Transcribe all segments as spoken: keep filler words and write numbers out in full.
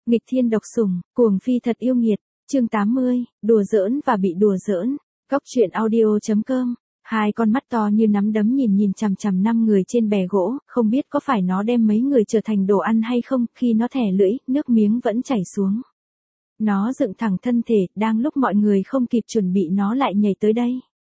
Nghịch thiên độc sủng, cuồng phi thật yêu nghiệt, chương tám mươi, đùa giỡn và bị đùa giỡn. Góc truyện audio chấm com. Hai con mắt to như nắm đấm nhìn nhìn chằm chằm năm người trên bè gỗ, không biết có phải nó đem mấy người trở thành đồ ăn hay không, khi nó thè lưỡi, nước miếng vẫn chảy xuống. Nó dựng thẳng thân thể, đang lúc mọi người không kịp chuẩn bị nó lại nhảy tới đây.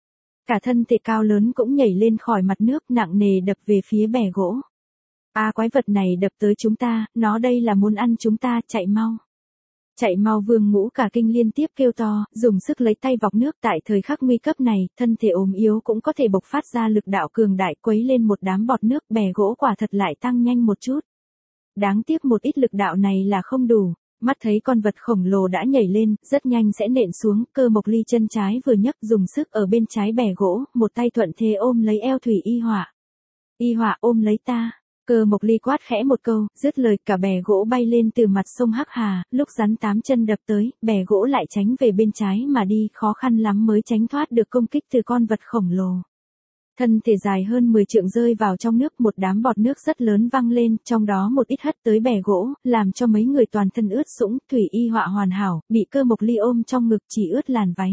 Cả thân thể cao lớn cũng nhảy lên khỏi mặt nước nặng nề đập về phía bè gỗ. À, quái vật này đập tới chúng ta, nó đây là muốn ăn chúng ta, chạy mau. Chạy mau. Vương Ngũ cả kinh liên tiếp kêu to, dùng sức lấy tay vọc nước. Tại thời khắc nguy cấp này, thân thể ốm yếu cũng có thể bộc phát ra lực đạo cường đại, quấy lên một đám bọt nước. Bè gỗ quả thật lại tăng nhanh một chút. Đáng tiếc một ít lực đạo này là không đủ. Mắt thấy con vật khổng lồ đã nhảy lên, rất nhanh sẽ nện xuống. Cơ Mộc Ly chân trái vừa nhấc, dùng sức ở bên trái bè gỗ, một tay thuận thế ôm lấy eo Thủy Y Họa. Y Họa, ôm lấy ta. Cơ Mộc Ly quát khẽ một câu, dứt lời cả bè gỗ bay lên từ mặt sông Hắc Hà. Lúc rắn tám chân đập tới, bè gỗ lại tránh về bên trái mà đi, khó khăn lắm mới tránh thoát được công kích từ con vật khổng lồ. Thân thể dài hơn mười trượng rơi vào trong nước, một đám bọt nước rất lớn văng lên, trong đó một ít hất tới bè gỗ, làm cho mấy người toàn thân ướt sũng. Thủy Y Họa hoàn hảo, bị Cơ Mộc Ly ôm trong ngực chỉ ướt làn váy.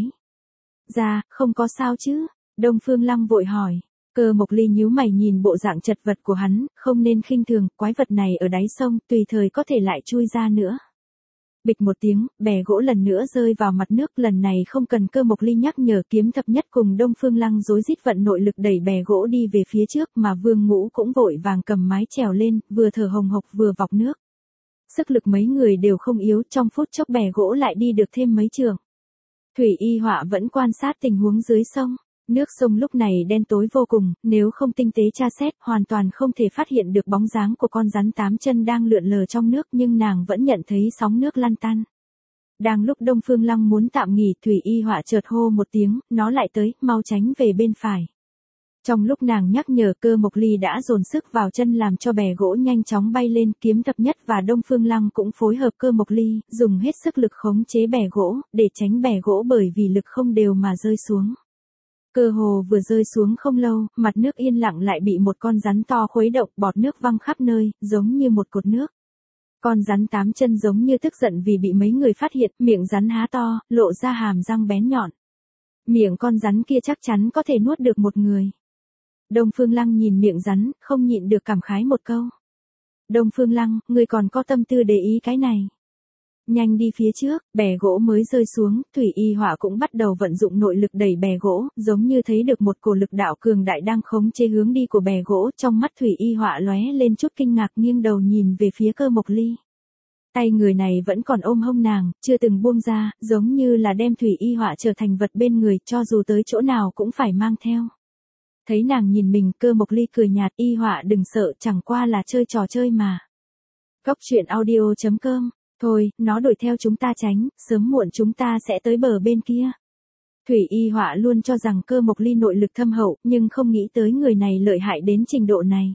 Ra, không có sao chứ? Đông Phương Lăng vội hỏi. Cơ Mộc Ly nhíu mày nhìn bộ dạng chật vật của hắn, không nên khinh thường, quái vật này ở đáy sông, tùy thời có thể lại chui ra nữa. Bịch một tiếng, bè gỗ lần nữa rơi vào mặt nước, lần này không cần Cơ Mộc Ly nhắc nhở, Kiếm Thập Nhất cùng Đông Phương Lăng rối rít vận nội lực đẩy bè gỗ đi về phía trước, mà Vương Ngũ cũng vội vàng cầm mái chèo lên, vừa thở hồng hộc vừa vọc nước. Sức lực mấy người đều không yếu, trong phút chốc bè gỗ lại đi được thêm mấy trượng. Thủy Y Họa vẫn quan sát tình huống dưới sông. Nước sông lúc này đen tối vô cùng, nếu không tinh tế tra xét, hoàn toàn không thể phát hiện được bóng dáng của con rắn tám chân đang lượn lờ trong nước, nhưng nàng vẫn nhận thấy sóng nước lăn tăn. Đang lúc Đông Phương Lăng muốn tạm nghỉ, Thủy Y Họa chợt hô một tiếng, nó lại tới, mau tránh về bên phải. Trong lúc nàng nhắc nhở, Cơ Mộc Ly đã dồn sức vào chân làm cho bè gỗ nhanh chóng bay lên. Kiếm Thập Nhất và Đông Phương Lăng cũng phối hợp Cơ Mộc Ly, dùng hết sức lực khống chế bè gỗ, để tránh bè gỗ bởi vì lực không đều mà rơi xuống. Cơ hồ vừa rơi xuống không lâu, mặt nước yên lặng lại bị một con rắn to khuấy động, bọt nước văng khắp nơi, giống như một cột nước. Con rắn tám chân giống như tức giận vì bị mấy người phát hiện, miệng rắn há to, lộ ra hàm răng bén nhọn. Miệng con rắn kia chắc chắn có thể nuốt được một người. Đông Phương Lăng nhìn miệng rắn, không nhịn được cảm khái một câu. Đông Phương Lăng, người còn có tâm tư để ý cái này. Nhanh đi phía trước, bè gỗ mới rơi xuống, Thủy Y Họa cũng bắt đầu vận dụng nội lực đẩy bè gỗ, giống như thấy được một cổ lực đạo cường đại đang khống chế hướng đi của bè gỗ. Trong mắt Thủy Y Họa lóe lên chút kinh ngạc, nghiêng đầu nhìn về phía Cơ Mộc Ly. Tay người này vẫn còn ôm hông nàng, chưa từng buông ra, giống như là đem Thủy Y Họa trở thành vật bên người, cho dù tới chỗ nào cũng phải mang theo. Thấy nàng nhìn mình, Cơ Mộc Ly cười nhạt, Y Họa đừng sợ, chẳng qua là chơi trò chơi mà. Góc truyện audio chấm com. Thôi, nó đuổi theo chúng ta tránh, sớm muộn chúng ta sẽ tới bờ bên kia. Thủy Y Họa luôn cho rằng Cơ Mộc Ly nội lực thâm hậu, nhưng không nghĩ tới người này lợi hại đến trình độ này.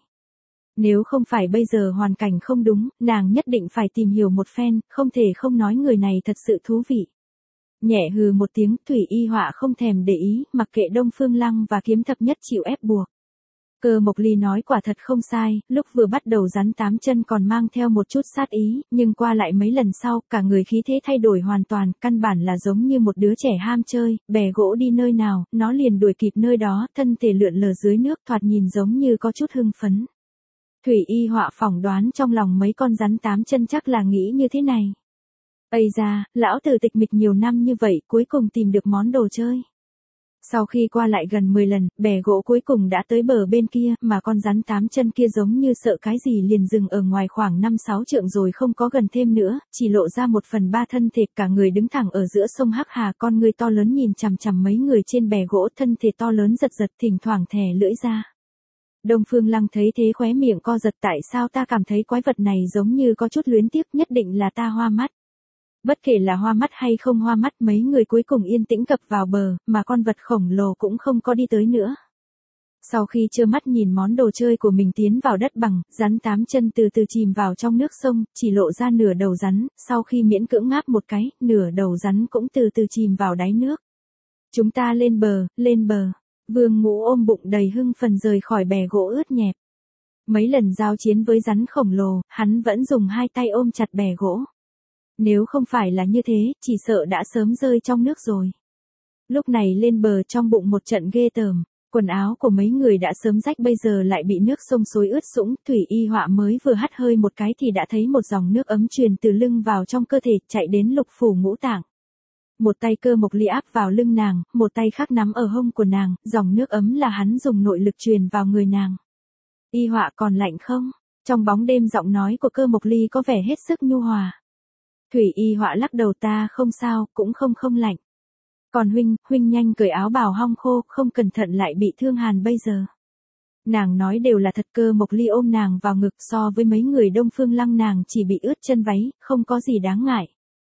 Nếu không phải bây giờ hoàn cảnh không đúng, nàng nhất định phải tìm hiểu một phen, không thể không nói người này thật sự thú vị. Nhẹ hừ một tiếng, Thủy Y Họa không thèm để ý, mặc kệ Đông Phương Lăng và Kiếm Thập Nhất chịu ép buộc. Cơ Mộc Ly nói quả thật không sai, lúc vừa bắt đầu rắn tám chân còn mang theo một chút sát ý, nhưng qua lại mấy lần sau, cả người khí thế thay đổi hoàn toàn, căn bản là giống như một đứa trẻ ham chơi, bè gỗ đi nơi nào, nó liền đuổi kịp nơi đó, thân thể lượn lờ dưới nước, thoạt nhìn giống như có chút hưng phấn. Thủy Y Họa phỏng đoán trong lòng mấy con rắn tám chân chắc là nghĩ như thế này. Ây da, lão tử tịch mịch nhiều năm như vậy, cuối cùng tìm được món đồ chơi. Sau khi qua lại gần mười lần, bè gỗ cuối cùng đã tới bờ bên kia, mà con rắn tám chân kia giống như sợ cái gì liền dừng ở ngoài khoảng năm sáu trượng rồi không có gần thêm nữa, chỉ lộ ra một phần ba thân thể, cả người đứng thẳng ở giữa sông Hắc Hà, con người to lớn nhìn chằm chằm mấy người trên bè gỗ, thân thể to lớn giật giật, thỉnh thoảng thè lưỡi ra. Đông Phương Lăng thấy thế khóe miệng co giật, tại sao ta cảm thấy quái vật này giống như có chút luyến tiếc, nhất định là ta hoa mắt. Bất kể là hoa mắt hay không hoa mắt, mấy người cuối cùng yên tĩnh cập vào bờ, mà con vật khổng lồ cũng không có đi tới nữa. Sau khi trơ mắt nhìn món đồ chơi của mình tiến vào đất bằng, rắn tám chân từ từ chìm vào trong nước sông, chỉ lộ ra nửa đầu rắn, sau khi miễn cưỡng ngáp một cái, nửa đầu rắn cũng từ từ chìm vào đáy nước. Chúng ta lên bờ, lên bờ. Vương Ngũ ôm bụng đầy hưng phần rời khỏi bè gỗ ướt nhẹp. Mấy lần giao chiến với rắn khổng lồ, hắn vẫn dùng hai tay ôm chặt bè gỗ. Nếu không phải là như thế, chỉ sợ đã sớm rơi trong nước rồi. Lúc này lên bờ trong bụng một trận ghê tởm, quần áo của mấy người đã sớm rách bây giờ lại bị nước sông xối ướt sũng, Thủy Y Họa mới vừa hắt hơi một cái thì đã thấy một dòng nước ấm truyền từ lưng vào trong cơ thể, chạy đến lục phủ ngũ tạng. Một tay Cơ Mộc Ly áp vào lưng nàng, một tay khác nắm ở hông của nàng, dòng nước ấm là hắn dùng nội lực truyền vào người nàng. Y Họa còn lạnh không? Trong bóng đêm giọng nói của Cơ Mộc Ly có vẻ hết sức nhu hòa. Thủy Y Họa lắc đầu, ta không sao, cũng không không lạnh. Còn huynh, huynh nhanh cởi áo bào hong khô, không cẩn thận lại bị thương hàn bây giờ. Nàng nói đều là thật. Cơ Mộc Ly ôm nàng vào ngực, so với mấy người Đông Phương Lăng nàng chỉ bị ướt chân váy, không có gì đáng ngại.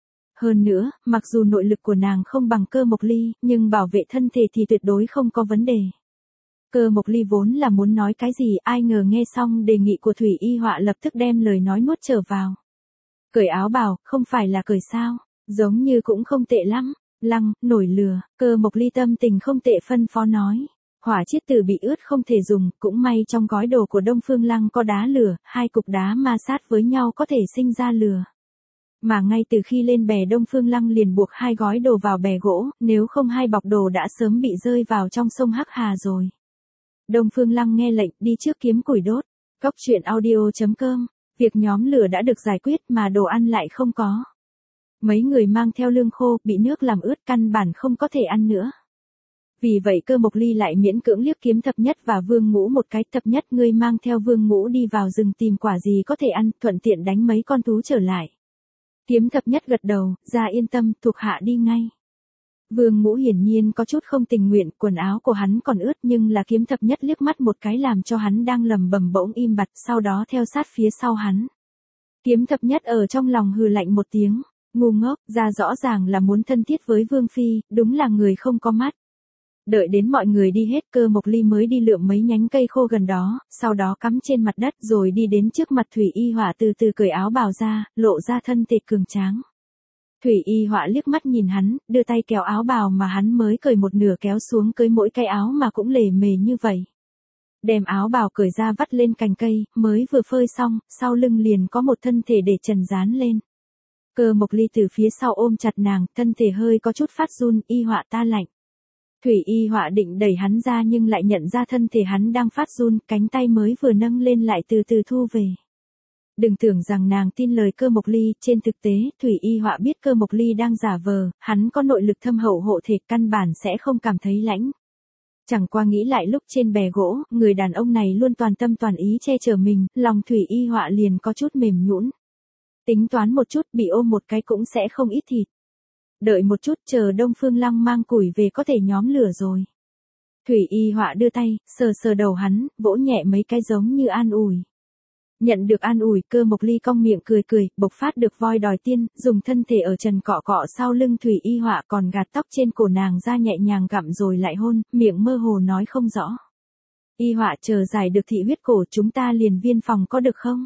Hơn nữa, mặc dù nội lực của nàng không bằng Cơ Mộc Ly, nhưng bảo vệ thân thể thì tuyệt đối không có vấn đề. Cơ Mộc Ly vốn là muốn nói cái gì, ai ngờ nghe xong đề nghị của Thủy Y Họa lập tức đem lời nói nuốt trở vào. Cởi áo bào, không phải là cởi sao, giống như cũng không tệ lắm. Lăng, nổi lừa, Cơ Mộc Ly tâm tình không tệ phân phó nói. Hỏa chiết tử bị ướt không thể dùng, cũng may trong gói đồ của Đông Phương Lăng có đá lửa, hai cục đá ma sát với nhau có thể sinh ra lửa. Mà ngay từ khi lên bè Đông Phương Lăng liền buộc hai gói đồ vào bè gỗ, nếu không hai bọc đồ đã sớm bị rơi vào trong sông Hắc Hà rồi. Đông Phương Lăng nghe lệnh đi trước kiếm củi đốt. Cóc truyện audio chấm com, việc nhóm lửa đã được giải quyết mà đồ ăn lại không có. Mấy người mang theo lương khô, bị nước làm ướt căn bản không có thể ăn nữa. Vì vậy Cơ Mộc Ly lại miễn cưỡng liếc Kiếm Thập Nhất và Vương Ngũ một cái. Thập Nhất, ngươi mang theo Vương Ngũ đi vào rừng tìm quả gì có thể ăn, thuận tiện đánh mấy con thú trở lại. Kiếm Thập Nhất gật đầu, ra yên tâm, thuộc hạ đi ngay. Vương Ngũ hiển nhiên có chút không tình nguyện, quần áo của hắn còn ướt nhưng là Kiếm Thập Nhất liếc mắt một cái làm cho hắn đang lầm bầm bỗng im bặt, sau đó theo sát phía sau hắn. Kiếm Thập Nhất ở trong lòng hừ lạnh một tiếng. Ngu ngốc, ra rõ ràng là muốn thân thiết với Vương Phi, đúng là người không có mắt. Đợi đến mọi người đi hết, Cơ Mộc Ly mới đi lượm mấy nhánh cây khô gần đó, sau đó cắm trên mặt đất rồi đi đến trước mặt Thủy Y Họa từ từ cởi áo bào ra, lộ ra thân thể cường tráng. Thủy Y Họa liếc mắt nhìn hắn, đưa tay kéo áo bào mà hắn mới cởi một nửa kéo xuống cưới mỗi cái áo mà cũng lề mề như vậy. Đem áo bào cởi ra vắt lên cành cây, mới vừa phơi xong, sau lưng liền có một thân thể để trần dán lên. Cơ Mộc Ly từ phía sau ôm chặt nàng, thân thể hơi có chút phát run, Y Họa ta lạnh. Thủy Y Họa định đẩy hắn ra nhưng lại nhận ra thân thể hắn đang phát run, cánh tay mới vừa nâng lên lại từ từ thu về. Đừng tưởng rằng nàng tin lời Cơ Mộc Ly, trên thực tế, Thủy Y Họa biết Cơ Mộc Ly đang giả vờ, hắn có nội lực thâm hậu hộ thể, căn bản sẽ không cảm thấy lãnh. Chẳng qua nghĩ lại lúc trên bè gỗ, người đàn ông này luôn toàn tâm toàn ý che chở mình, lòng Thủy Y Họa liền có chút mềm nhũn. Tính toán một chút, bị ôm một cái cũng sẽ không ít thịt. Đợi một chút, chờ Đông Phương Lăng mang củi về có thể nhóm lửa rồi. Thủy Y Họa đưa tay, sờ sờ đầu hắn, vỗ nhẹ mấy cái giống như an ủi. Nhận được an ủi, Cơ Mộc Ly cong miệng cười cười, bộc phát được voi đòi tiên, dùng thân thể ở trần cọ cọ sau lưng Thủy Y Họa, còn gạt tóc trên cổ nàng ra nhẹ nhàng gặm rồi lại hôn, miệng mơ hồ nói không rõ. Y Họa, chờ giải được thị huyết cổ chúng ta liền viên phòng có được không?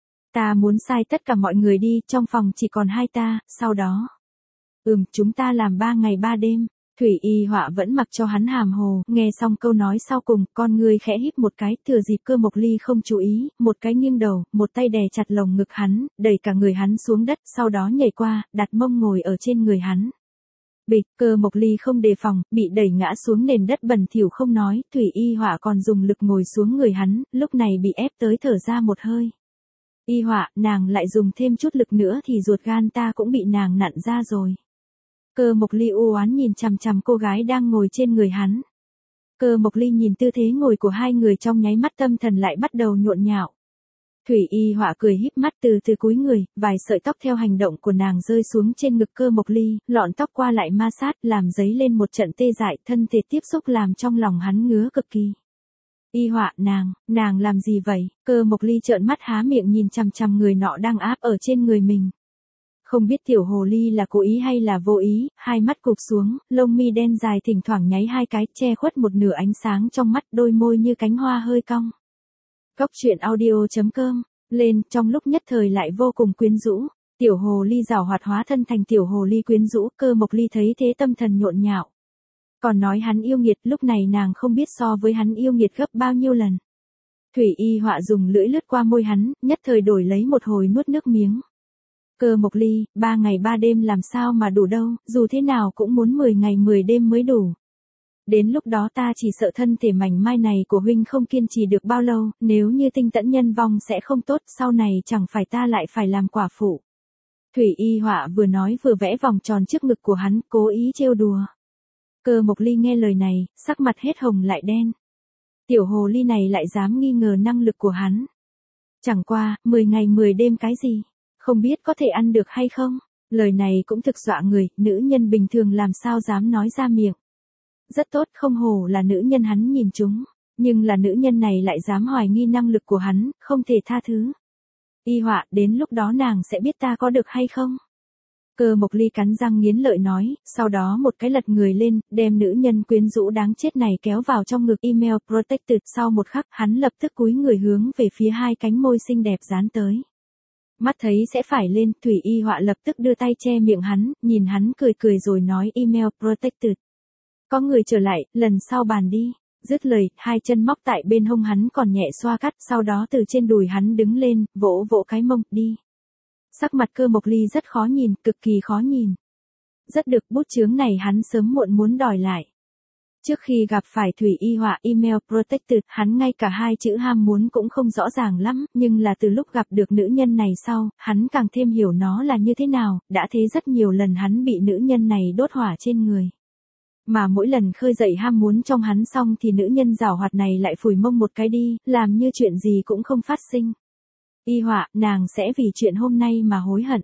Ta muốn sai tất cả mọi người đi, trong phòng chỉ còn hai ta, sau đó. Ừm, chúng ta làm ba ngày ba đêm. Thủy Y Họa vẫn mặc cho hắn hàm hồ, nghe xong câu nói sau cùng, con người khẽ híp một cái, thừa dịp Cơ Mộc Ly không chú ý, một cái nghiêng đầu, một tay đè chặt lồng ngực hắn, đẩy cả người hắn xuống đất, sau đó nhảy qua, đặt mông ngồi ở trên người hắn. Bịch, Cơ Mộc Ly không đề phòng, bị đẩy ngã xuống nền đất bẩn thỉu không nói, Thủy Y Họa còn dùng lực ngồi xuống người hắn, lúc này bị ép tới thở ra một hơi. Y Họa, nàng lại dùng thêm chút lực nữa thì ruột gan ta cũng bị nàng nặn ra rồi. Cơ Mộc Ly u oán nhìn chằm chằm cô gái đang ngồi trên người hắn. Cơ Mộc Ly nhìn tư thế ngồi của hai người trong nháy mắt tâm thần lại bắt đầu nhộn nhạo. Thủy Y Họa cười híp mắt từ từ cúi người, vài sợi tóc theo hành động của nàng rơi xuống trên ngực Cơ Mộc Ly, lọn tóc qua lại ma sát làm dấy lên một trận tê dại, thân thể tiếp xúc làm trong lòng hắn ngứa cực kỳ. Y Họa, nàng, nàng làm gì vậy? Cơ Mộc Ly trợn mắt há miệng nhìn chằm chằm người nọ đang áp ở trên người mình. Không biết tiểu hồ ly là cố ý hay là vô ý, hai mắt cụp xuống, lông mi đen dài thỉnh thoảng nháy hai cái, che khuất một nửa ánh sáng trong mắt, đôi môi như cánh hoa hơi cong. Cóc truyện audio chấm com, lên, trong lúc nhất thời lại vô cùng quyến rũ. Tiểu hồ ly giảo hoạt hóa thân thành tiểu hồ ly quyến rũ, Cơ Mộc Ly thấy thế tâm thần nhộn nhạo. Còn nói hắn yêu nghiệt, lúc này nàng không biết so với hắn yêu nghiệt gấp bao nhiêu lần. Thủy Y Họa dùng lưỡi lướt qua môi hắn, nhất thời đổi lấy một hồi nuốt nước miếng. Cơ Mộc Ly, ba ngày ba đêm làm sao mà đủ đâu, dù thế nào cũng muốn mười ngày mười đêm mới đủ. Đến lúc đó ta chỉ sợ thân thể mảnh mai này của huynh không kiên trì được bao lâu, nếu như Tinh Tẫn nhân vong sẽ không tốt, sau này chẳng phải ta lại phải làm quả phụ. Thủy Y Họa vừa nói vừa vẽ vòng tròn trước ngực của hắn, cố ý trêu đùa. Cơ Mộc Ly nghe lời này, sắc mặt hết hồng lại đen. Tiểu hồ ly này lại dám nghi ngờ năng lực của hắn. Chẳng qua, mười ngày mười đêm cái gì? Không biết có thể ăn được hay không? Lời này cũng thực dọa người, nữ nhân bình thường làm sao dám nói ra miệng. Rất tốt, không hổ là nữ nhân hắn nhìn chúng. Nhưng là nữ nhân này lại dám hoài nghi năng lực của hắn, không thể tha thứ. Y Họa, đến lúc đó nàng sẽ biết ta có được hay không? Cơ Mộc Ly cắn răng nghiến lợi nói, sau đó một cái lật người lên, đem nữ nhân quyến rũ đáng chết này kéo vào trong ngực email protected. Sau một khắc, hắn lập tức cúi người hướng về phía hai cánh môi xinh đẹp dán tới. Mắt thấy sẽ phải lên, Thủy Y Họa lập tức đưa tay che miệng hắn, nhìn hắn cười cười rồi nói email protected. Có người trở lại, lần sau bàn đi. Dứt lời, hai chân móc tại bên hông hắn còn nhẹ xoa cắt, sau đó từ trên đùi hắn đứng lên, vỗ vỗ cái mông, đi. Sắc mặt Cơ Mộc Ly rất khó nhìn, cực kỳ khó nhìn. Rất được, bút chướng này hắn sớm muộn muốn đòi lại. Trước khi gặp phải Thủy Y Họa email protected, hắn ngay cả hai chữ ham muốn cũng không rõ ràng lắm, nhưng là từ lúc gặp được nữ nhân này sau, hắn càng thêm hiểu nó là như thế nào, đã thế rất nhiều lần hắn bị nữ nhân này đốt hỏa trên người. Mà mỗi lần khơi dậy ham muốn trong hắn xong thì nữ nhân giảo hoạt này lại phủi mông một cái đi, làm như chuyện gì cũng không phát sinh. Y Họa, nàng sẽ vì chuyện hôm nay mà hối hận.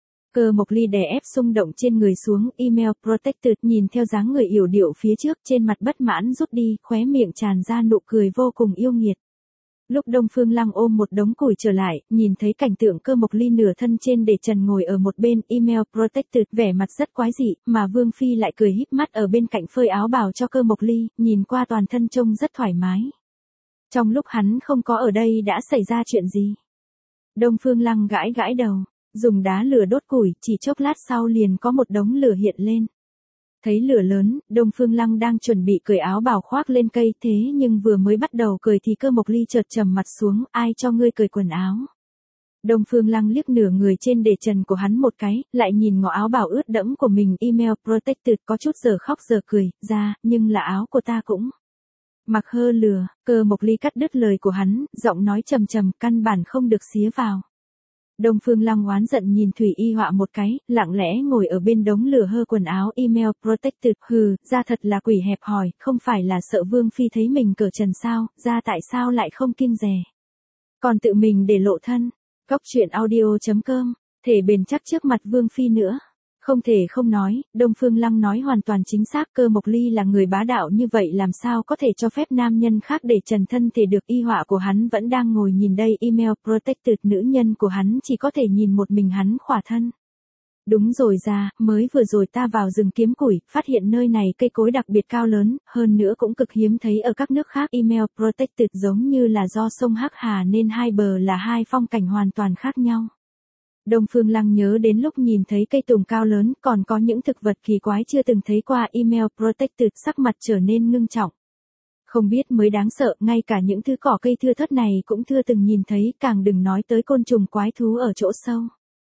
Cơ Mộc Ly đè ép xung động trên người xuống, email protected nhìn theo dáng người yểu điệu phía trước, trên mặt bất mãn rút đi, khóe miệng tràn ra nụ cười vô cùng yêu nghiệt. Lúc Đông Phương Lăng ôm một đống củi trở lại, nhìn thấy cảnh tượng Cơ Mộc Ly nửa thân trên để trần ngồi ở một bên, email protected vẻ mặt rất quái dị, mà Vương Phi lại cười híp mắt ở bên cạnh phơi áo bào cho Cơ Mộc Ly, nhìn qua toàn thân trông rất thoải mái. Trong lúc hắn không có ở đây đã xảy ra chuyện gì? Đông Phương Lăng gãi gãi đầu, dùng đá lửa đốt củi, chỉ chốc lát sau liền có một đống lửa hiện lên. Thấy lửa lớn, Đông Phương Lăng đang chuẩn bị cởi áo bào khoác lên cây, thế nhưng vừa mới bắt đầu cởi thì Cơ Mộc Ly chợt trầm mặt xuống, ai cho ngươi cởi quần áo? Đông Phương Lăng liếc nửa người trên để trần của hắn một cái, lại nhìn ngõ áo bào ướt đẫm của mình, email protected, có chút giờ khóc giờ cười, ra, nhưng là áo của ta cũng mặc hơ lửa. Cơ Mộc Ly cắt đứt lời của hắn, giọng nói trầm trầm, căn bản không được xía vào. Đông Phương Lăng oán giận nhìn Thủy Y Họa một cái, lặng lẽ ngồi ở bên đống lửa hơ quần áo email protected, hừ, ra thật là quỷ hẹp hòi, không phải là sợ Vương Phi thấy mình cởi trần sao, ra tại sao lại không kiêng dè. Còn tự mình để lộ thân. Góc truyện audio chấm com, thể bền chắc trước mặt Vương Phi nữa. Không thể không nói, Đông Phương Lăng nói hoàn toàn chính xác, Cơ Mộc Ly là người bá đạo như vậy làm sao có thể cho phép nam nhân khác để trần thân thể được. Y Họa của hắn vẫn đang ngồi nhìn đây, email protected, nữ nhân của hắn chỉ có thể nhìn một mình hắn khỏa thân. Đúng rồi ra, mới vừa rồi ta vào rừng kiếm củi, phát hiện nơi này cây cối đặc biệt cao lớn, hơn nữa cũng cực hiếm thấy ở các nước khác, email protected, giống như là do sông Hắc Hà nên hai bờ là hai phong cảnh hoàn toàn khác nhau. Đông Phương Lăng nhớ đến lúc nhìn thấy cây tùng cao lớn, còn có những thực vật kỳ quái chưa từng thấy qua, email protected, sắc mặt trở nên ngưng trọng. Không biết mới đáng sợ, ngay cả những thứ cỏ cây thưa thớt này cũng chưa từng nhìn thấy, càng đừng nói tới côn trùng quái thú ở chỗ sâu.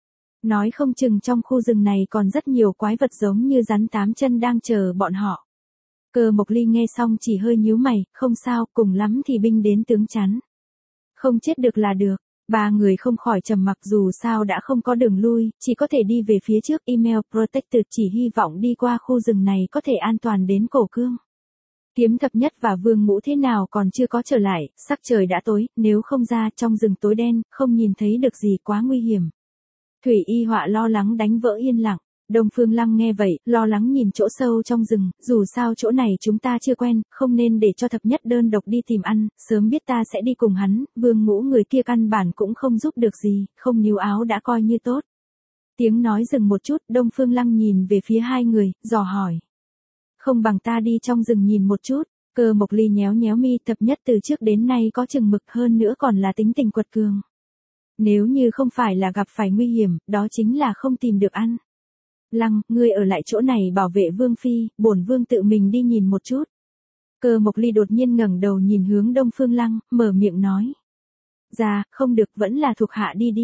Nói không chừng trong khu rừng này còn rất nhiều quái vật giống như rắn tám chân đang chờ bọn họ. Cơ Mộc Ly nghe xong chỉ hơi nhíu mày, không sao, cùng lắm thì binh đến tướng chắn. Không chết được là được. Ba người không khỏi trầm mặc, dù sao đã không có đường lui, chỉ có thể đi về phía trước, email protected chỉ hy vọng đi qua khu rừng này có thể an toàn đến cổ cương. Kiếm Thập Nhất và Vương Ngũ thế nào còn chưa có trở lại, sắc trời đã tối, nếu không ra trong rừng tối đen, không nhìn thấy được gì, quá nguy hiểm. Thủy Y Họa lo lắng đánh vỡ yên lặng. Đông Phương Lăng nghe vậy, lo lắng nhìn chỗ sâu trong rừng, dù sao chỗ này chúng ta chưa quen, không nên để cho Thập Nhất đơn độc đi tìm ăn, sớm biết ta sẽ đi cùng hắn, Vương Ngũ người kia căn bản cũng không giúp được gì, không níu áo đã coi như tốt. Tiếng nói dừng một chút, Đông Phương Lăng nhìn về phía hai người, dò hỏi. Không bằng ta đi trong rừng nhìn một chút. Cơ Mộc Ly nhéo nhéo mi, Thập Nhất từ trước đến nay có chừng mực, hơn nữa còn là tính tình quật cường. Nếu như không phải là gặp phải nguy hiểm, đó chính là không tìm được ăn. Lăng, ngươi ở lại chỗ này bảo vệ Vương Phi, bổn Vương tự mình đi nhìn một chút. Cơ Mộc Ly đột nhiên ngẩng đầu nhìn hướng Đông Phương Lăng, mở miệng nói. Dạ, không được, vẫn là thuộc hạ đi đi.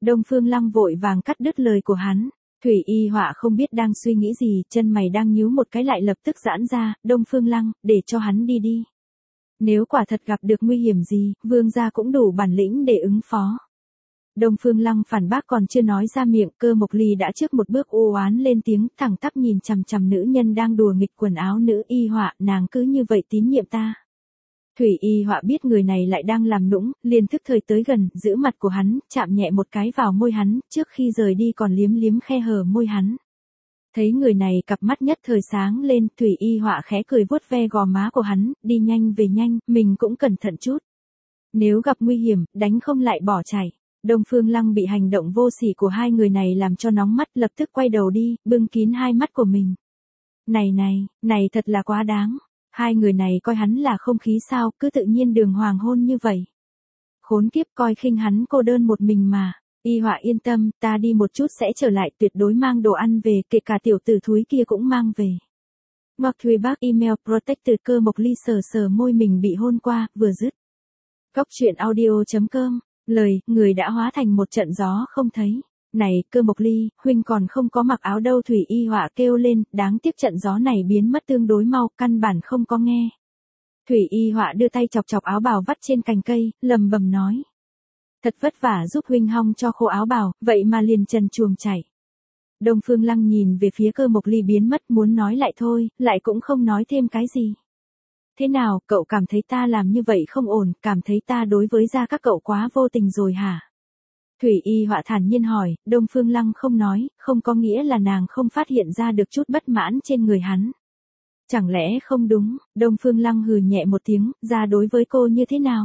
Đông Phương Lăng vội vàng cắt đứt lời của hắn. Thủy Y Họa không biết đang suy nghĩ gì, chân mày đang nhíu một cái lại lập tức giãn ra, Đông Phương Lăng, để cho hắn đi đi. Nếu quả thật gặp được nguy hiểm gì, vương gia cũng đủ bản lĩnh để ứng phó. Đông Phương Lăng phản bác còn chưa nói ra miệng, Cơ Mộc Ly đã trước một bước u oán lên tiếng, thẳng tắp nhìn chằm chằm nữ nhân đang đùa nghịch quần áo Nữ Y Họa, nàng cứ như vậy tín nhiệm ta. Thủy Y Họa biết người này lại đang làm nũng, liền thức thời tới gần, giữ mặt của hắn, chạm nhẹ một cái vào môi hắn, trước khi rời đi còn liếm liếm khe hở môi hắn. Thấy người này cặp mắt nhất thời sáng lên, Thủy Y Họa khẽ cười vuốt ve gò má của hắn, đi nhanh về nhanh, mình cũng cẩn thận chút. Nếu gặp nguy hiểm, đánh không lại bỏ chạy. Đông Phương Lăng bị hành động vô sỉ của hai người này làm cho nóng mắt, lập tức quay đầu đi, bưng kín hai mắt của mình. Này này, này thật là quá đáng. Hai người này coi hắn là không khí sao, cứ tự nhiên đường hoàng hôn như vậy. Khốn kiếp, coi khinh hắn cô đơn một mình mà. Y Họa yên tâm, ta đi một chút sẽ trở lại, tuyệt đối mang đồ ăn về, kể cả tiểu tử thúi kia cũng mang về. Ngọc Thùy Bác email protected. Cơ Mộc Ly sờ sờ môi mình bị hôn qua, vừa dứt. Góc truyện audio chấm com. Lời, người đã hóa thành một trận gió không thấy. Này, Cơ Mộc Ly, huynh còn không có mặc áo đâu. Thủy Y Họa kêu lên, đáng tiếc trận gió này biến mất tương đối mau, căn bản không có nghe. Thủy Y Họa đưa tay chọc chọc áo bào vắt trên cành cây, lầm bầm nói. Thật vất vả giúp huynh hong cho khô áo bào, vậy mà liền trần truồng chạy. Đông Phương Lăng nhìn về phía Cơ Mộc Ly biến mất, muốn nói lại thôi, lại cũng không nói thêm cái gì. Thế nào, cậu cảm thấy ta làm như vậy không ổn, cảm thấy ta đối với gia các cậu quá vô tình rồi hả? Thủy Y Họa thản nhiên hỏi, Đông Phương Lăng không nói, không có nghĩa là nàng không phát hiện ra được chút bất mãn trên người hắn. Chẳng lẽ không đúng, Đông Phương Lăng hừ nhẹ một tiếng, gia đối với cô như thế nào?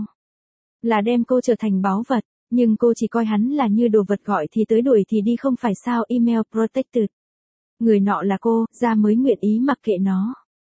Là đem cô trở thành báu vật, nhưng cô chỉ coi hắn là như đồ vật, gọi thì tới đuổi thì đi không phải sao. Email protected. Người nọ là cô, gia mới nguyện ý mặc kệ nó.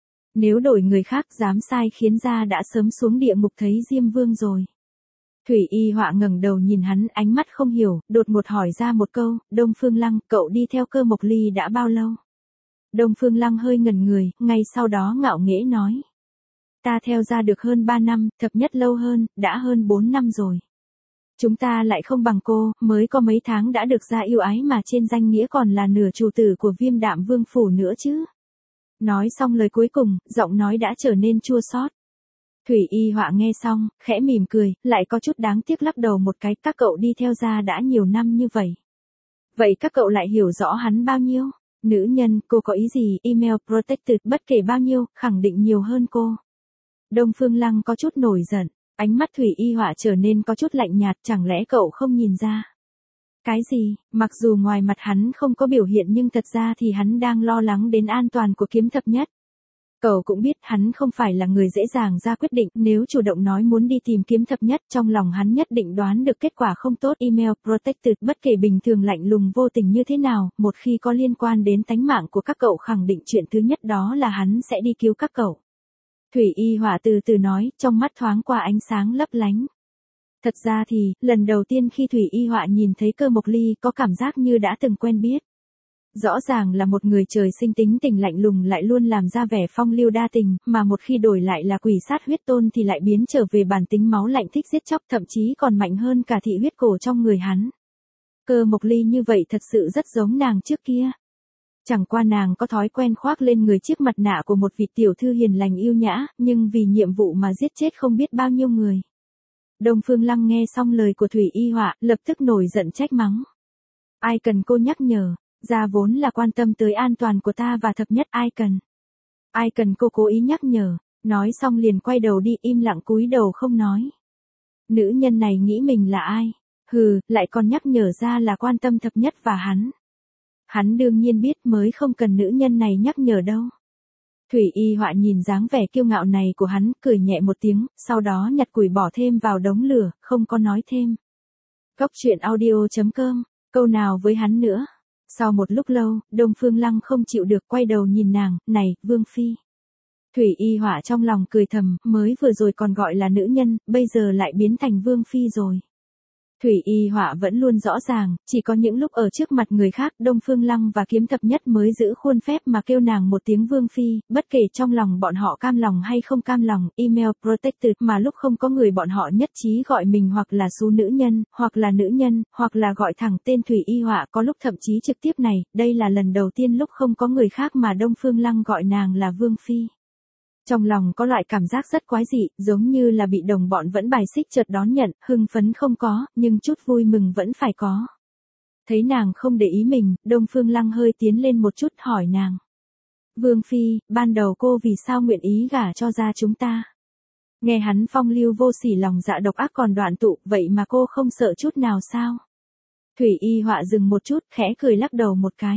Nếu đổi người khác dám sai khiến gia đã sớm xuống địa ngục thấy Diêm Vương rồi. Thủy Y Họa ngẩng đầu nhìn hắn, ánh mắt không hiểu, đột ngột hỏi ra một câu, Đông Phương Lăng, cậu đi theo Cơ Mộc Ly đã bao lâu? Đông Phương Lăng hơi ngẩn người, ngay sau đó ngạo nghễ nói. Ta theo gia được hơn ba năm, thập nhất lâu hơn, đã hơn bốn năm rồi. Chúng ta lại không bằng cô, mới có mấy tháng đã được gia yêu ái mà trên danh nghĩa còn là nửa chủ tử của Viêm Đạm Vương phủ nữa chứ. Nói xong lời cuối cùng, giọng nói đã trở nên chua xót. Thủy Y Họa nghe xong, khẽ mỉm cười, lại có chút đáng tiếc lắc đầu một cái, các cậu đi theo gia đã nhiều năm như vậy. Vậy các cậu lại hiểu rõ hắn bao nhiêu? Nữ nhân, cô có ý gì? Email protected, bất kể bao nhiêu, khẳng định nhiều hơn cô. Đông Phương Lăng có chút nổi giận, ánh mắt Thủy Y Họa trở nên có chút lạnh nhạt, chẳng lẽ cậu không nhìn ra? Cái gì? Mặc dù ngoài mặt hắn không có biểu hiện nhưng thật ra thì hắn đang lo lắng đến an toàn của Kiếm Thập Nhất. Cậu cũng biết hắn không phải là người dễ dàng ra quyết định, nếu chủ động nói muốn đi tìm Kiếm Thập Nhất, trong lòng hắn nhất định đoán được kết quả không tốt. Email protected, bất kể bình thường lạnh lùng vô tình như thế nào, một khi có liên quan đến tánh mạng của các cậu khẳng định chuyện thứ nhất đó là hắn sẽ đi cứu các cậu. Thủy Y Họa từ từ nói, trong mắt thoáng qua ánh sáng lấp lánh. Thật ra thì, lần đầu tiên khi Thủy Y Họa nhìn thấy Cơ Mộc Ly có cảm giác như đã từng quen biết. Rõ ràng là một người trời sinh tính tình lạnh lùng lại luôn làm ra vẻ phong lưu đa tình, mà một khi đổi lại là quỷ sát huyết tôn thì lại biến trở về bản tính máu lạnh thích giết chóc, thậm chí còn mạnh hơn cả thị huyết cổ trong người hắn. Cơ Mộc Ly như vậy thật sự rất giống nàng trước kia. Chẳng qua nàng có thói quen khoác lên người chiếc mặt nạ của một vị tiểu thư hiền lành yêu nhã, nhưng vì nhiệm vụ mà giết chết không biết bao nhiêu người. Đông Phương Lăng nghe xong lời của Thủy Y Họa, lập tức nổi giận trách mắng. Ai cần cô nhắc nhở, gia vốn là quan tâm tới an toàn của ta và Thập Nhất, ai cần. Ai cần cô cố ý nhắc nhở, nói xong liền quay đầu đi, im lặng cúi đầu không nói. Nữ nhân này nghĩ mình là ai? Hừ, lại còn nhắc nhở ra là quan tâm Thập Nhất và hắn. Hắn đương nhiên biết mới không cần nữ nhân này nhắc nhở đâu. Thủy Y Họa nhìn dáng vẻ kiêu ngạo này của hắn, cười nhẹ một tiếng, sau đó nhặt củi bỏ thêm vào đống lửa, không có nói thêm. Góc truyện audio chấm com, câu nào với hắn nữa. Sau một lúc lâu, Đông Phương Lăng không chịu được quay đầu nhìn nàng, này, Vương Phi. Thủy Y Họa trong lòng cười thầm, mới vừa rồi còn gọi là nữ nhân, bây giờ lại biến thành Vương Phi rồi. Thủy Y Họa vẫn luôn rõ ràng, chỉ có những lúc ở trước mặt người khác Đông Phương Lăng và Kiếm Thập Nhất mới giữ khuôn phép mà kêu nàng một tiếng Vương Phi, bất kể trong lòng bọn họ cam lòng hay không cam lòng, email protected mà lúc không có người bọn họ nhất trí gọi mình hoặc là xú nữ nhân, hoặc là nữ nhân, hoặc là gọi thẳng tên Thủy Y Họa có lúc thậm chí trực tiếp này, đây là lần đầu tiên lúc không có người khác mà Đông Phương Lăng gọi nàng là Vương Phi. Trong lòng có loại cảm giác rất quái dị, giống như là bị đồng bọn vẫn bài xích chợt đón nhận, hưng phấn không có, nhưng chút vui mừng vẫn phải có. Thấy nàng không để ý mình, Đông Phương Lăng hơi tiến lên một chút hỏi nàng. Vương Phi, ban đầu cô vì sao nguyện ý gả cho gia chúng ta? Nghe hắn phong lưu vô sỉ lòng dạ độc ác còn đoạn tụ, vậy mà cô không sợ chút nào sao? Thủy Y Họa dừng một chút, khẽ cười lắc đầu một cái.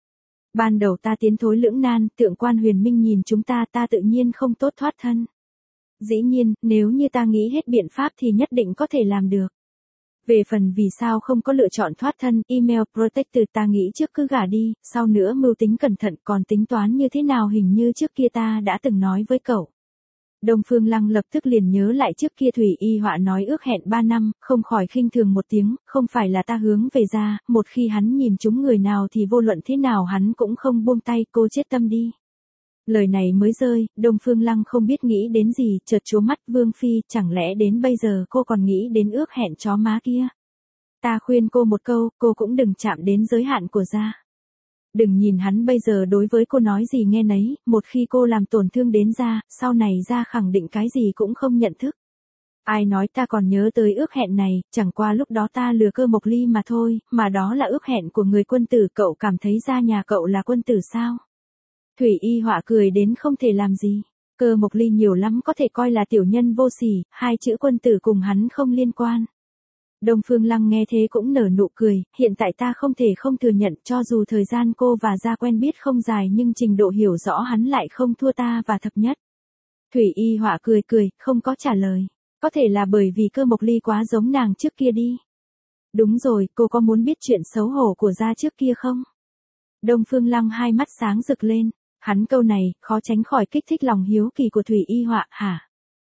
Ban đầu ta tiến thối lưỡng nan, Thượng quan Huyền Minh nhìn chúng ta ta tự nhiên không tốt thoát thân. Dĩ nhiên, nếu như ta nghĩ hết biện pháp thì nhất định có thể làm được. Về phần vì sao không có lựa chọn thoát thân, email protected ta nghĩ trước cứ gả đi, sau nữa mưu tính cẩn thận còn tính toán như thế nào hình như trước kia ta đã từng nói với cậu. Đông Phương Lăng lập tức liền nhớ lại trước kia Thủy Y Họa nói ước hẹn ba năm, không khỏi khinh thường một tiếng, không phải là ta hướng về ra, một khi hắn nhìn chúng người nào thì vô luận thế nào hắn cũng không buông tay, cô chết tâm đi. Lời này mới rơi, Đông Phương Lăng không biết nghĩ đến gì, chợt chố mắt Vương Phi, chẳng lẽ đến bây giờ cô còn nghĩ đến ước hẹn chó má kia. Ta khuyên cô một câu, cô cũng đừng chạm đến giới hạn của gia. Đừng nhìn hắn bây giờ đối với cô nói gì nghe nấy, một khi cô làm tổn thương đến gia, sau này gia khẳng định cái gì cũng không nhận thức. Ai nói ta còn nhớ tới ước hẹn này, chẳng qua lúc đó ta lừa Cơ Mộc Ly mà thôi, mà đó là ước hẹn của người quân tử, cậu cảm thấy gia nhà cậu là quân tử sao? Thủy Y Họa cười đến không thể làm gì. Cơ Mộc Ly nhiều lắm có thể coi là tiểu nhân vô sỉ, hai chữ quân tử cùng hắn không liên quan. Đông Phương Lăng nghe thế cũng nở nụ cười, hiện tại ta không thể không thừa nhận cho dù thời gian cô và gia quen biết không dài nhưng trình độ hiểu rõ hắn lại không thua ta và Thập Nhất. Thủy Y Họa cười cười, không có trả lời. Có thể là bởi vì Cơ Mộc Ly quá giống nàng trước kia đi. Đúng rồi, cô có muốn biết chuyện xấu hổ của gia trước kia không? Đông Phương Lăng hai mắt sáng rực lên, hắn câu này, khó tránh khỏi kích thích lòng hiếu kỳ của Thủy Y Họa, hả?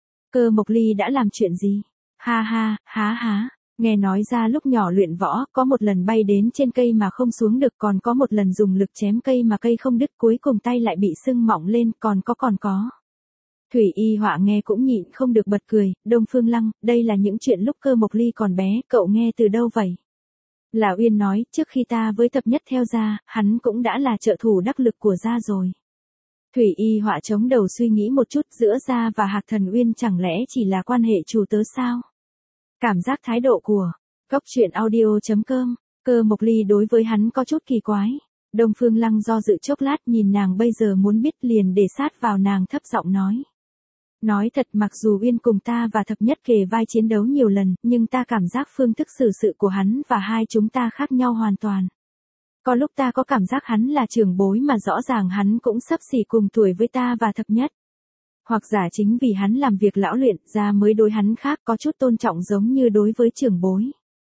Cơ Mộc Ly đã làm chuyện gì? Ha ha, há há. Nghe nói ra lúc nhỏ luyện võ, có một lần bay đến trên cây mà không xuống được, còn có một lần dùng lực chém cây mà cây không đứt, cuối cùng tay lại bị sưng mọng lên, còn có còn có. Thủy Y Họa nghe cũng nhịn không được bật cười, Đông Phương Lăng, đây là những chuyện lúc Cơ Mộc Ly còn bé, cậu nghe từ đâu vậy? Là Uyên nói, trước khi ta với Thập Nhất theo gia, hắn cũng đã là trợ thủ đắc lực của gia rồi. Thủy Y Họa chống đầu suy nghĩ một chút, giữa gia và Hạc Thần Uyên chẳng lẽ chỉ là quan hệ chủ tớ sao? Cảm giác thái độ của Góc Truyện Audio chấm com, Cơ Mộc Ly đối với hắn có chút kỳ quái. Đông Phương Lăng do dự chốc lát nhìn nàng bây giờ muốn biết liền để sát vào nàng thấp giọng nói. Nói thật mặc dù Uyên cùng ta và Thập Nhất kề vai chiến đấu nhiều lần, nhưng ta cảm giác phương thức xử sự của hắn và hai chúng ta khác nhau hoàn toàn. Có lúc ta có cảm giác hắn là trưởng bối mà rõ ràng hắn cũng sắp xỉ cùng tuổi với ta và Thập Nhất. Hoặc giả chính vì hắn làm việc lão luyện ra mới đối hắn khác có chút tôn trọng giống như đối với trưởng bối.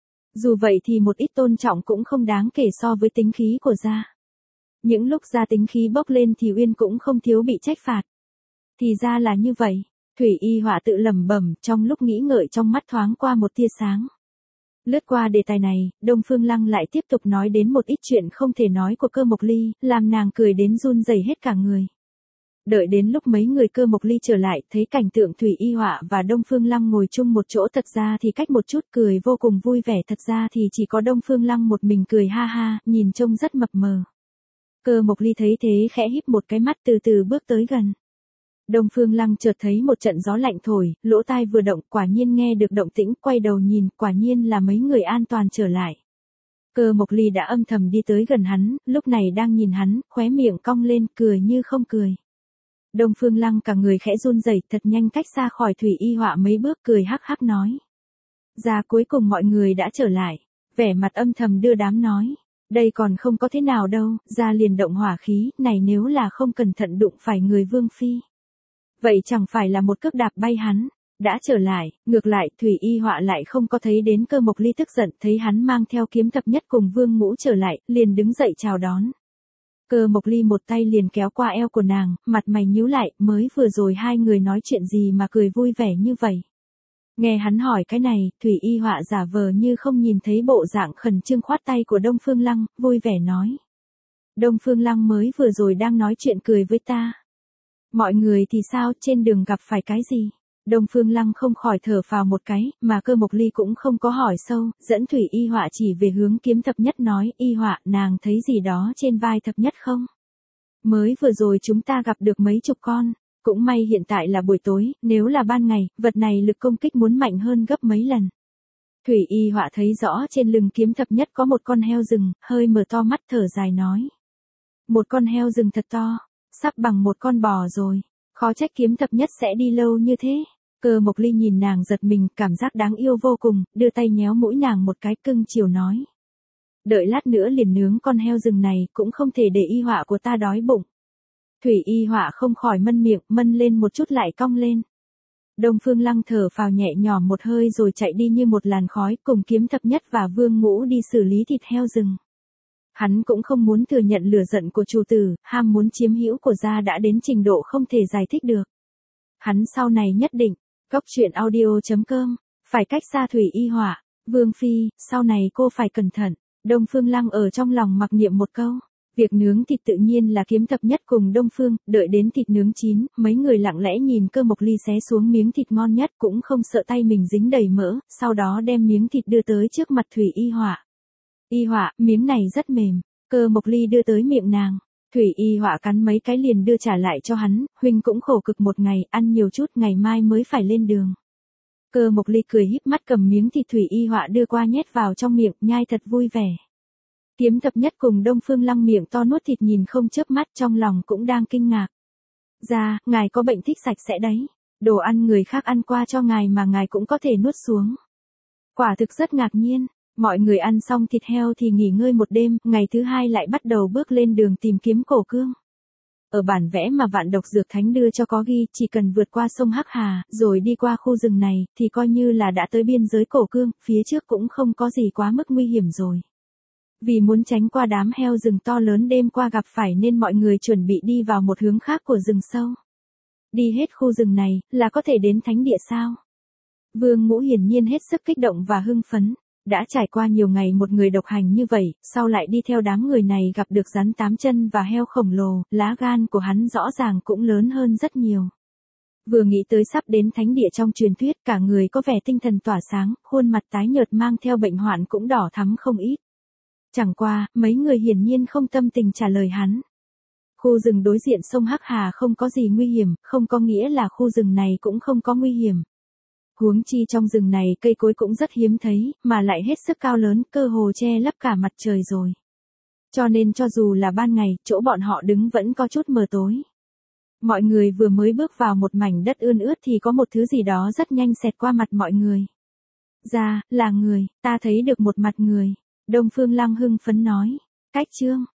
Dù vậy thì một ít tôn trọng cũng không đáng kể so với tính khí của gia. Những lúc gia tính khí bốc lên thì Uyên cũng không thiếu bị trách phạt. Thì ra là như vậy, Thủy Y Họa tự lẩm bẩm, trong lúc nghĩ ngợi trong mắt thoáng qua một tia sáng. Lướt qua đề tài này, Đông Phương Lăng lại tiếp tục nói đến một ít chuyện không thể nói của Cơ Mộc Ly, làm nàng cười đến run rẩy hết cả người. Đợi đến lúc mấy người Cơ Mộc Ly trở lại, thấy cảnh tượng Thủy Y Họa và Đông Phương Lăng ngồi chung một chỗ, thật ra thì cách một chút, cười vô cùng vui vẻ, thật ra thì chỉ có Đông Phương Lăng một mình cười ha ha, nhìn trông rất mập mờ. Cơ Mộc Ly thấy thế khẽ híp một cái mắt từ từ bước tới gần. Đông Phương Lăng chợt thấy một trận gió lạnh thổi, lỗ tai vừa động, quả nhiên nghe được động tĩnh, quay đầu nhìn, quả nhiên là mấy người an toàn trở lại. Cơ Mộc Ly đã âm thầm đi tới gần hắn, lúc này đang nhìn hắn, khóe miệng cong lên, cười như không cười. Đông Phương Lăng cả người khẽ run rẩy, thật nhanh cách xa khỏi Thủy Y Họa mấy bước, cười hắc hắc nói. Ra cuối cùng mọi người đã trở lại, vẻ mặt âm thầm đưa đám nói. Đây còn không có thế nào đâu, ra liền động hỏa khí, này nếu là không cẩn thận đụng phải người Vương Phi. Vậy chẳng phải là một cước đạp bay hắn. Đã trở lại, ngược lại Thủy Y Họa lại không có thấy đến Cơ Mộc Ly tức giận, thấy hắn mang theo Kiếm Thập Nhất cùng Vương Ngũ trở lại, liền đứng dậy chào đón. Cơ Mộc Ly một tay liền kéo qua eo của nàng, mặt mày nhíu lại, mới vừa rồi hai người nói chuyện gì mà cười vui vẻ như vậy. Nghe hắn hỏi cái này, Thủy Y Họa giả vờ như không nhìn thấy bộ dạng khẩn trương khoát tay của Đông Phương Lăng, vui vẻ nói. Đông Phương Lăng mới vừa rồi đang nói chuyện cười với ta. Mọi người thì sao, trên đường gặp phải cái gì? Đông Phương Lăng không khỏi thở phào một cái, mà Cơ Mộc Ly cũng không có hỏi sâu, dẫn Thủy Y Họa chỉ về hướng Kiếm Thập Nhất nói, Y Họa, nàng thấy gì đó trên vai Thập Nhất không? Mới vừa rồi chúng ta gặp được mấy chục con, cũng may hiện tại là buổi tối, nếu là ban ngày, vật này lực công kích muốn mạnh hơn gấp mấy lần. Thủy Y Họa thấy rõ trên lưng Kiếm Thập Nhất có một con heo rừng, hơi mở to mắt thở dài nói. Một con heo rừng thật to, sắp bằng một con bò rồi, khó trách Kiếm Thập Nhất sẽ đi lâu như thế. Cơ Mộc Ly nhìn nàng giật mình, cảm giác đáng yêu vô cùng, đưa tay nhéo mũi nàng một cái cưng chiều nói. Đợi lát nữa liền nướng con heo rừng này, cũng không thể để Y Họa của ta đói bụng. Thủy Y Họa không khỏi mân miệng, mân lên một chút lại cong lên. Đông Phương Lăng thở phào nhẹ nhõm một hơi rồi chạy đi như một làn khói, cùng Kiếm Thập Nhất và Vương Ngũ đi xử lý thịt heo rừng. Hắn cũng không muốn thừa nhận lửa giận của chủ tử, ham muốn chiếm hữu của gia đã đến trình độ không thể giải thích được. Hắn sau này nhất định, Cốc truyện audio chấm com, phải cách xa Thủy Y Họa. Vương Phi, sau này cô phải cẩn thận. Đông Phương Lăng ở trong lòng mặc niệm một câu. Việc nướng thịt tự nhiên là Kiếm Thập Nhất cùng Đông Phương, đợi đến thịt nướng chín, mấy người lặng lẽ nhìn Cơ Mộc Ly xé xuống miếng thịt ngon nhất, cũng không sợ tay mình dính đầy mỡ, sau đó đem miếng thịt đưa tới trước mặt Thủy Y Họa. Y Họa, miếng này rất mềm. Cơ Mộc Ly đưa tới miệng nàng. Thủy Y Họa cắn mấy cái liền đưa trả lại cho hắn, huynh cũng khổ cực một ngày, ăn nhiều chút, ngày mai mới phải lên đường. Cơ Mộc Ly cười híp mắt cầm miếng thịt Thủy Y Họa đưa qua nhét vào trong miệng, nhai thật vui vẻ. Kiếm Thập Nhất cùng Đông Phương Lăng miệng to nuốt thịt nhìn không chớp mắt, trong lòng cũng đang kinh ngạc. Ra, ngài có bệnh thích sạch sẽ đấy. Đồ ăn người khác ăn qua cho ngài mà ngài cũng có thể nuốt xuống. Quả thực rất ngạc nhiên. Mọi người ăn xong thịt heo thì nghỉ ngơi một đêm, ngày thứ hai lại bắt đầu bước lên đường tìm kiếm cổ cương. Ở bản vẽ mà Vạn Độc Dược Thánh đưa cho có ghi, chỉ cần vượt qua sông Hắc Hà, rồi đi qua khu rừng này, thì coi như là đã tới biên giới cổ cương, phía trước cũng không có gì quá mức nguy hiểm rồi. Vì muốn tránh qua đám heo rừng to lớn đêm qua gặp phải nên mọi người chuẩn bị đi vào một hướng khác của rừng sâu. Đi hết khu rừng này, là có thể đến thánh địa sao? Vương Ngũ hiển nhiên hết sức kích động và hưng phấn. Đã trải qua nhiều ngày một người độc hành như vậy, sau lại đi theo đám người này gặp được rắn tám chân và heo khổng lồ, lá gan của hắn rõ ràng cũng lớn hơn rất nhiều. Vừa nghĩ tới sắp đến thánh địa trong truyền thuyết, cả người có vẻ tinh thần tỏa sáng, khuôn mặt tái nhợt mang theo bệnh hoạn cũng đỏ thắm không ít. Chẳng qua, mấy người hiển nhiên không tâm tình trả lời hắn. Khu rừng đối diện sông Hắc Hà không có gì nguy hiểm, không có nghĩa là khu rừng này cũng không có nguy hiểm. Huống chi trong rừng này cây cối cũng rất hiếm thấy, mà lại hết sức cao lớn, cơ hồ che lấp cả mặt trời rồi. Cho nên cho dù là ban ngày, chỗ bọn họ đứng vẫn có chút mờ tối. Mọi người vừa mới bước vào một mảnh đất ươn ướt thì có một thứ gì đó rất nhanh xẹt qua mặt mọi người. Ra, là người, ta thấy được một mặt người. Đông Phương Lăng hưng phấn nói. Cách chương.